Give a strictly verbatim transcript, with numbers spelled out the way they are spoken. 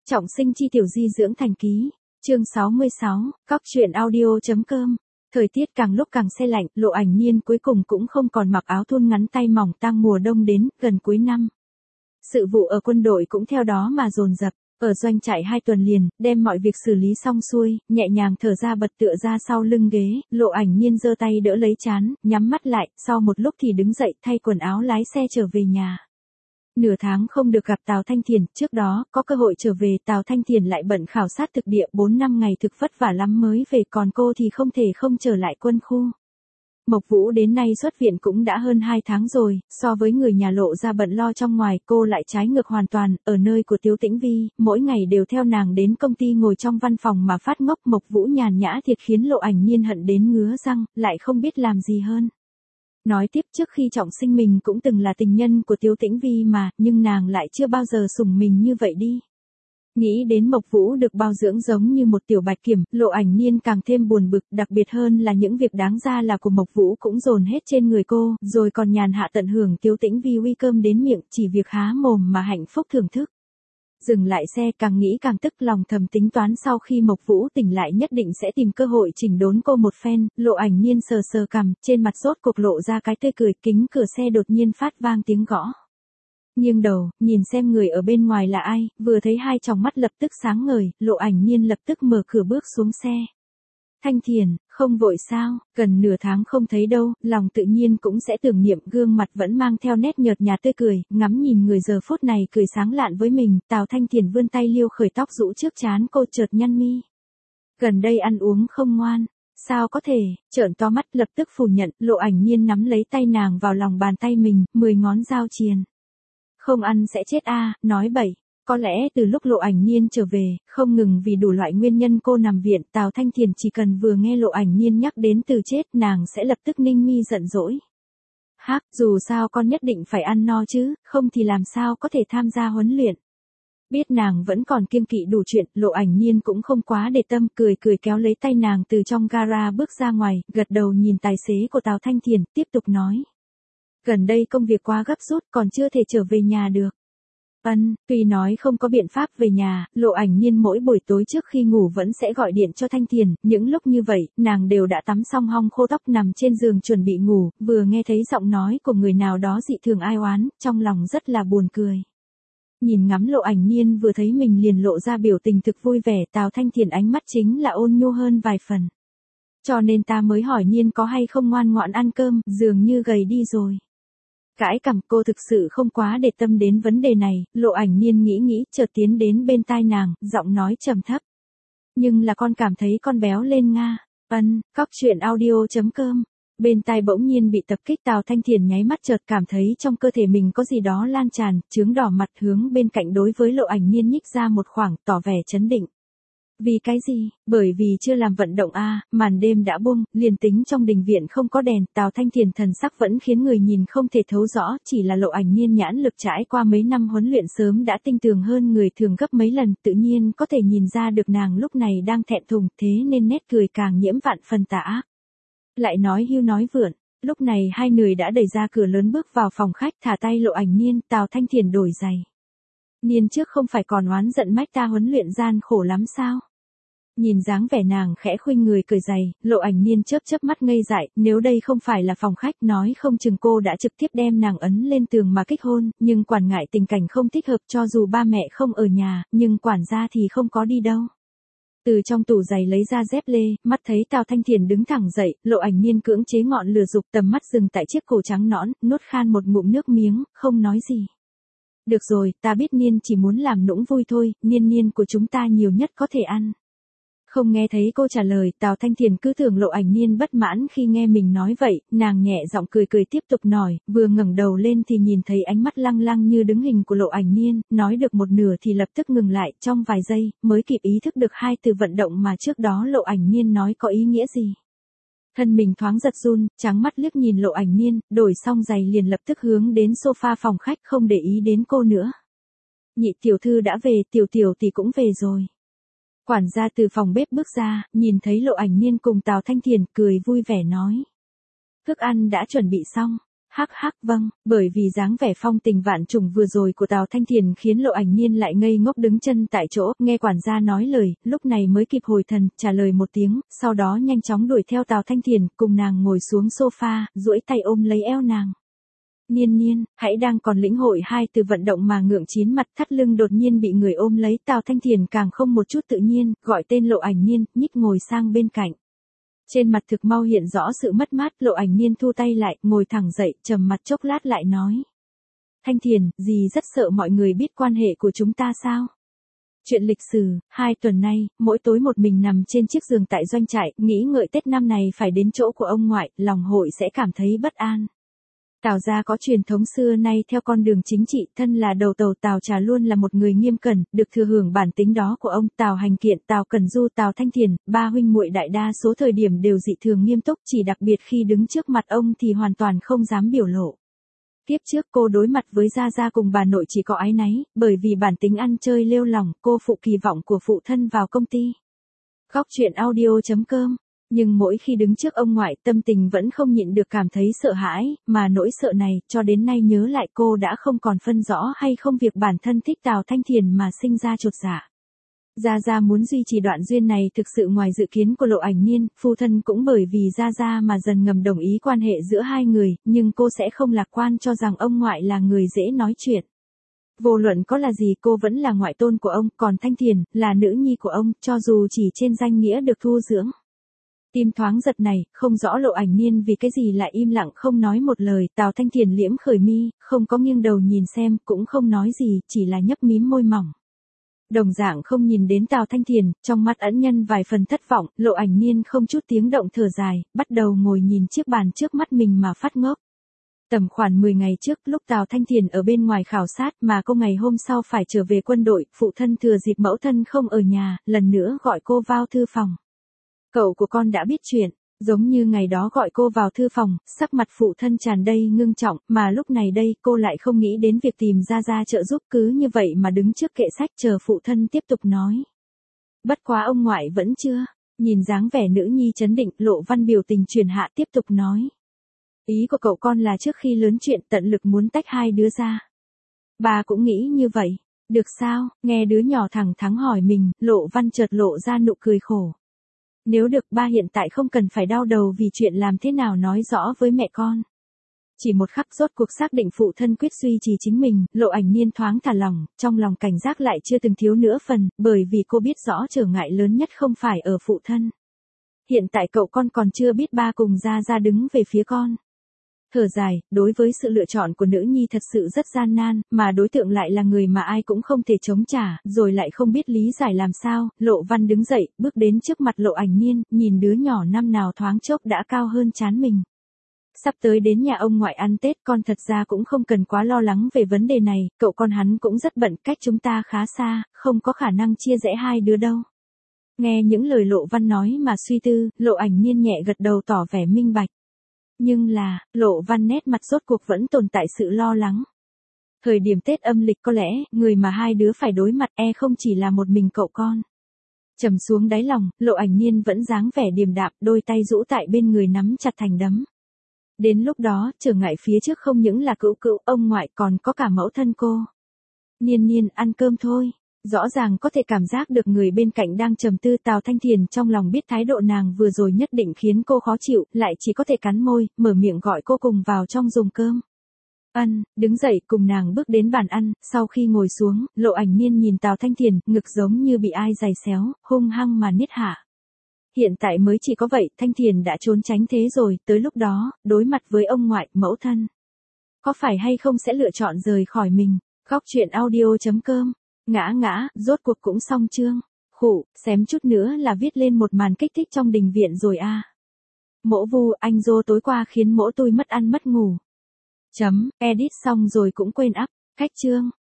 Trọng sinh chi tiểu di dưỡng thành ký, chương sáu mươi sáu, cóc truyện audio.com. Thời tiết càng lúc càng se lạnh, Lộ Ảnh Nhiên cuối cùng cũng không còn mặc áo thun ngắn tay mỏng tang mùa đông đến, gần cuối năm. Sự vụ ở quân đội cũng theo đó mà dồn dập, ở doanh trại hai tuần liền, đem mọi việc xử lý xong xuôi, nhẹ nhàng thở ra bật tựa ra sau lưng ghế, Lộ Ảnh Nhiên giơ tay đỡ lấy trán, nhắm mắt lại, sau một lúc thì đứng dậy thay quần áo lái xe trở về nhà. Nửa tháng không được gặp Tào Thanh Thiền, trước đó, có cơ hội trở về, Tào Thanh Thiền lại bận khảo sát thực địa bốn năm ngày thực vất vả lắm mới về, còn cô thì không thể không trở lại quân khu. Mộc Vũ đến nay xuất viện cũng đã hơn hai tháng rồi, so với người nhà Lộ ra bận lo trong ngoài, cô lại trái ngược hoàn toàn, ở nơi của Tiếu Tĩnh Vi, mỗi ngày đều theo nàng đến công ty ngồi trong văn phòng mà phát ngốc. Mộc Vũ nhàn nhã thiệt khiến Lộ Ảnh Nhiên hận đến ngứa răng, lại không biết làm gì hơn. Nói tiếp, trước khi trọng sinh mình cũng từng là tình nhân của Tiếu Tĩnh Vi mà, nhưng nàng lại chưa bao giờ sủng mình như vậy đi. Nghĩ đến Mộc Vũ được bao dưỡng giống như một tiểu bạch kiểm, Lộ Ảnh Nhiên càng thêm buồn bực, đặc biệt hơn là những việc đáng ra là của Mộc Vũ cũng dồn hết trên người cô, rồi còn nhàn hạ tận hưởng Tiếu Tĩnh Vi uy cơm đến miệng, chỉ việc há mồm mà hạnh phúc thưởng thức. Dừng lại xe, càng nghĩ càng tức, lòng thầm tính toán sau khi Mộc Vũ tỉnh lại nhất định sẽ tìm cơ hội chỉnh đốn cô một phen. Lộ Ảnh Nhiên sờ sờ cằm, trên mặt rốt cuộc lộ ra cái tươi cười, kính cửa xe đột nhiên phát vang tiếng gõ. Nghiêng đầu, nhìn xem người ở bên ngoài là ai, vừa thấy hai tròng mắt lập tức sáng ngời, Lộ Ảnh Nhiên lập tức mở cửa bước xuống xe. Thanh Thiền, không vội sao, gần nửa tháng không thấy đâu, lòng tự nhiên cũng sẽ tưởng niệm, gương mặt vẫn mang theo nét nhợt nhạt tươi cười, ngắm nhìn người giờ phút này cười sáng lạn với mình. Tào Thanh Thiền vươn tay liêu khởi tóc rũ trước trán cô, chợt nhăn mi. Gần đây ăn uống không ngoan, sao có thể, trợn to mắt lập tức phủ nhận. Lộ Ảnh Nhiên nắm lấy tay nàng vào lòng bàn tay mình, mười ngón giao triền. Không ăn sẽ chết a, nói bậy. Có lẽ từ lúc Lộ Ảnh Nhiên trở về, không ngừng vì đủ loại nguyên nhân cô nằm viện, Tào Thanh Thiền chỉ cần vừa nghe Lộ Ảnh Nhiên nhắc đến từ chết, nàng sẽ lập tức ninh mi giận dỗi. Hắc, dù sao con nhất định phải ăn no chứ, không thì làm sao có thể tham gia huấn luyện. Biết nàng vẫn còn kiêng kỵ đủ chuyện, Lộ Ảnh Nhiên cũng không quá để tâm, cười cười kéo lấy tay nàng từ trong gara bước ra ngoài, gật đầu nhìn tài xế của Tào Thanh Thiền, tiếp tục nói. Gần đây công việc quá gấp rút, còn chưa thể trở về nhà được. Ân, tuy nói không có biện pháp về nhà, Lộ Ảnh Nhiên mỗi buổi tối trước khi ngủ vẫn sẽ gọi điện cho Thanh Thiền, những lúc như vậy, nàng đều đã tắm xong hong khô tóc nằm trên giường chuẩn bị ngủ, vừa nghe thấy giọng nói của người nào đó dị thường ai oán, trong lòng rất là buồn cười. Nhìn ngắm Lộ Ảnh Nhiên vừa thấy mình liền lộ ra biểu tình thực vui vẻ, Tào Thanh Thiền ánh mắt chính là ôn nhu hơn vài phần. Cho nên ta mới hỏi Nhiên có hay không ngoan ngoãn ăn cơm, dường như gầy đi rồi. Cãi cằm, cô thực sự không quá để tâm đến vấn đề này. Lộ Ảnh Nhiên nghĩ nghĩ, chợt tiến đến bên tai nàng, giọng nói trầm thấp. Nhưng là con cảm thấy con béo lên nga. Ân, cóc truyện audio.com. Bên tai bỗng nhiên bị tập kích, Tào Thanh Thiền nháy mắt chợt cảm thấy trong cơ thể mình có gì đó lan tràn, chướng đỏ mặt hướng bên cạnh đối với Lộ Ảnh Nhiên nhích ra một khoảng, tỏ vẻ chấn định. Vì cái gì? Bởi vì chưa làm vận động a, à, màn đêm đã buông, liền tính trong đình viện không có đèn, Tào Thanh Thiền thần sắc vẫn khiến người nhìn không thể thấu rõ, chỉ là Lộ Ảnh Nhiên nhãn lực trải qua mấy năm huấn luyện sớm đã tinh tường hơn người thường gấp mấy lần, tự nhiên có thể nhìn ra được nàng lúc này đang thẹn thùng, thế nên nét cười càng nhiễm vạn phần tà ác. Lại nói hưu nói vượn, lúc này hai người đã đẩy ra cửa lớn bước vào phòng khách, thả tay Lộ Ảnh Nhiên, Tào Thanh Thiền đổi giày. Niên trước không phải còn oán giận mách ta huấn luyện gian khổ lắm sao? Nhìn dáng vẻ nàng khẽ khuynh người cười dày, Lộ Ảnh Nhiên chớp chớp mắt ngây dại, nếu đây không phải là phòng khách nói không chừng cô đã trực tiếp đem nàng ấn lên tường mà kích hôn, nhưng quản ngại tình cảnh không thích hợp, cho dù ba mẹ không ở nhà, nhưng quản gia thì không có đi đâu. Từ trong tủ giày lấy ra dép lê, mắt thấy Tào Thanh Thiền đứng thẳng dậy, Lộ Ảnh Nhiên cưỡng chế ngọn lửa dục, tầm mắt dừng tại chiếc cổ trắng nõn, nuốt khan một ngụm nước miếng, không nói gì. Được rồi, ta biết Niên chỉ muốn làm nũng vui thôi, Niên Niên của chúng ta nhiều nhất có thể ăn. Không nghe thấy cô trả lời, Tào Thanh Thiền cứ tưởng Lộ Ảnh Nhiên bất mãn khi nghe mình nói vậy, nàng nhẹ giọng cười cười tiếp tục nói, vừa ngẩng đầu lên thì nhìn thấy ánh mắt lăng lăng như đứng hình của Lộ Ảnh Nhiên, nói được một nửa thì lập tức ngừng lại, trong vài giây, mới kịp ý thức được hai từ vận động mà trước đó Lộ Ảnh Nhiên nói có ý nghĩa gì. Thân mình thoáng giật run, trắng mắt liếc nhìn Lộ Ảnh Nhiên, đổi xong giày liền lập tức hướng đến sofa phòng khách, không để ý đến cô nữa. Nhị tiểu thư đã về, tiểu tiểu tỷ cũng về rồi. Quản gia từ phòng bếp bước ra, nhìn thấy Lộ Ảnh Nhiên cùng Tào Thanh Thiền, cười vui vẻ nói. Thức ăn đã chuẩn bị xong, Hắc hắc vâng, bởi vì dáng vẻ phong tình vạn trùng vừa rồi của Tào Thanh Thiền khiến Lộ Ảnh Nhiên lại ngây ngốc đứng chân tại chỗ, nghe quản gia nói lời, lúc này mới kịp hồi thần, trả lời một tiếng, sau đó nhanh chóng đuổi theo Tào Thanh Thiền, cùng nàng ngồi xuống sofa, duỗi tay ôm lấy eo nàng. Nhiên Nhiên, hãy đang còn lĩnh hội hai từ vận động mà ngượng chín mặt, thắt lưng đột nhiên bị người ôm lấy, Tào Thanh Thiền càng không một chút tự nhiên, gọi tên Lộ Ảnh Nhiên, nhích ngồi sang bên cạnh. Trên mặt thực mau hiện rõ sự mất mát, Lộ Ảnh Nhiên thu tay lại, ngồi thẳng dậy, trầm mặt chốc lát lại nói. Thanh Thiền, dì rất sợ mọi người biết quan hệ của chúng ta sao? Chuyện lịch sử, hai tuần nay, mỗi tối một mình nằm trên chiếc giường tại doanh trại, nghĩ ngợi Tết năm này phải đến chỗ của ông ngoại, lòng hội sẽ cảm thấy bất an. Tào gia có truyền thống xưa nay theo con đường chính trị, thân là đầu tàu Tào Trà luôn là một người nghiêm cẩn, được thừa hưởng bản tính đó của ông. Tào Hành Kiện, Tào Cẩn Du, Tào Thanh Thiền, ba huynh muội đại đa số thời điểm đều dị thường nghiêm túc, chỉ đặc biệt khi đứng trước mặt ông thì hoàn toàn không dám biểu lộ. Tiếp trước cô đối mặt với Gia Gia cùng bà nội chỉ có áy náy, bởi vì bản tính ăn chơi lêu lỏng, cô phụ kỳ vọng của phụ thân vào công ty. Góc truyện audio chấm com. Nhưng mỗi khi đứng trước ông ngoại, tâm tình vẫn không nhịn được cảm thấy sợ hãi, mà nỗi sợ này, cho đến nay nhớ lại cô đã không còn phân rõ hay không việc bản thân thích Tào Thanh Thiền mà sinh ra chột dạ. Gia Gia muốn duy trì đoạn duyên này thực sự ngoài dự kiến của Lộ Ảnh Nhiên, phu thân cũng bởi vì Gia Gia mà dần ngầm đồng ý quan hệ giữa hai người, nhưng cô sẽ không lạc quan cho rằng ông ngoại là người dễ nói chuyện. Vô luận có là gì cô vẫn là ngoại tôn của ông, còn Thanh Thiền, là nữ nhi của ông, cho dù chỉ trên danh nghĩa được thu dưỡng. Tim thoáng giật này, không rõ Lộ Ảnh Nhiên vì cái gì lại im lặng không nói một lời, Tào Thanh Thiền liễm khởi mi, không có nghiêng đầu nhìn xem, cũng không nói gì, chỉ là nhấp mím môi mỏng. Đồng dạng không nhìn đến Tào Thanh Thiền, trong mắt ẩn nhân vài phần thất vọng, Lộ Ảnh Nhiên không chút tiếng động thở dài, bắt đầu ngồi nhìn chiếc bàn trước mắt mình mà phát ngốc. Tầm khoảng mười ngày trước, lúc Tào Thanh Thiền ở bên ngoài khảo sát mà cô ngày hôm sau phải trở về quân đội, phụ thân thừa dịp mẫu thân không ở nhà, lần nữa gọi cô vào thư phòng. Cậu của con đã biết chuyện, giống như ngày đó gọi cô vào thư phòng, sắc mặt phụ thân tràn đầy ngưng trọng, mà lúc này đây cô lại không nghĩ đến việc tìm Gia Gia trợ giúp, cứ như vậy mà đứng trước kệ sách chờ phụ thân tiếp tục nói. Bất quá ông ngoại vẫn chưa, nhìn dáng vẻ nữ nhi chấn định, Lộ Văn biểu tình truyền hạ tiếp tục nói. Ý của cậu con là trước khi lớn chuyện tận lực muốn tách hai đứa ra. Bà cũng nghĩ như vậy, được sao, nghe đứa nhỏ thẳng thắn hỏi mình, Lộ Văn chợt lộ ra nụ cười khổ. Nếu được ba hiện tại không cần phải đau đầu vì chuyện làm thế nào nói rõ với mẹ con. Chỉ một khắc rốt cuộc xác định phụ thân quyết duy trì chính mình, Lộ Ảnh Nhiên thoáng thả lỏng, trong lòng cảnh giác lại chưa từng thiếu nữa phần, bởi vì cô biết rõ trở ngại lớn nhất không phải ở phụ thân. Hiện tại cậu con còn chưa biết ba cùng Gia Gia đứng về phía con. Thở dài, đối với sự lựa chọn của nữ nhi thật sự rất gian nan, mà đối tượng lại là người mà ai cũng không thể chống trả, rồi lại không biết lý giải làm sao, Lộ Văn đứng dậy, bước đến trước mặt Lộ Ảnh Nhiên, nhìn đứa nhỏ năm nào thoáng chốc đã cao hơn trán mình. Sắp tới đến nhà ông ngoại ăn Tết, con thật ra cũng không cần quá lo lắng về vấn đề này, cậu con hắn cũng rất bận, cách chúng ta khá xa, không có khả năng chia rẽ hai đứa đâu. Nghe những lời Lộ Văn nói mà suy tư, Lộ Ảnh Nhiên nhẹ gật đầu tỏ vẻ minh bạch. Nhưng là, Lộ Văn nét mặt rốt cuộc vẫn tồn tại sự lo lắng. Thời điểm Tết âm lịch có lẽ, người mà hai đứa phải đối mặt e không chỉ là một mình cậu con. Trầm xuống đáy lòng, Lộ Ảnh Nhiên vẫn dáng vẻ điềm đạm, đôi tay rũ tại bên người nắm chặt thành đấm. Đến lúc đó, trở ngại phía trước không những là cữu cữu, ông ngoại còn có cả mẫu thân cô. Nhiên Nhiên, ăn cơm thôi. Rõ ràng có thể cảm giác được người bên cạnh đang trầm tư, Tào Thanh Thiền trong lòng biết thái độ nàng vừa rồi nhất định khiến cô khó chịu, lại chỉ có thể cắn môi, mở miệng gọi cô cùng vào trong dùng cơm. Ăn, đứng dậy cùng nàng bước đến bàn ăn, sau khi ngồi xuống, Lộ Ảnh Nhiên nhìn Tào Thanh Thiền, ngực giống như bị ai giày xéo, hung hăng mà niết hạ. Hiện tại mới chỉ có vậy, Thanh Thiền đã trốn tránh thế rồi, tới lúc đó, đối mặt với ông ngoại, mẫu thân. Có phải hay không sẽ lựa chọn rời khỏi mình? Góc truyện audio chấm com. Ngã ngã, rốt cuộc cũng xong chương. Khụ, xém chút nữa là viết lên một màn kích thích trong đình viện rồi a. À. Mỗ Vu, anh dô tối qua khiến mỗ tôi mất ăn mất ngủ. Chấm, edit xong rồi cũng quên up. Cách chương.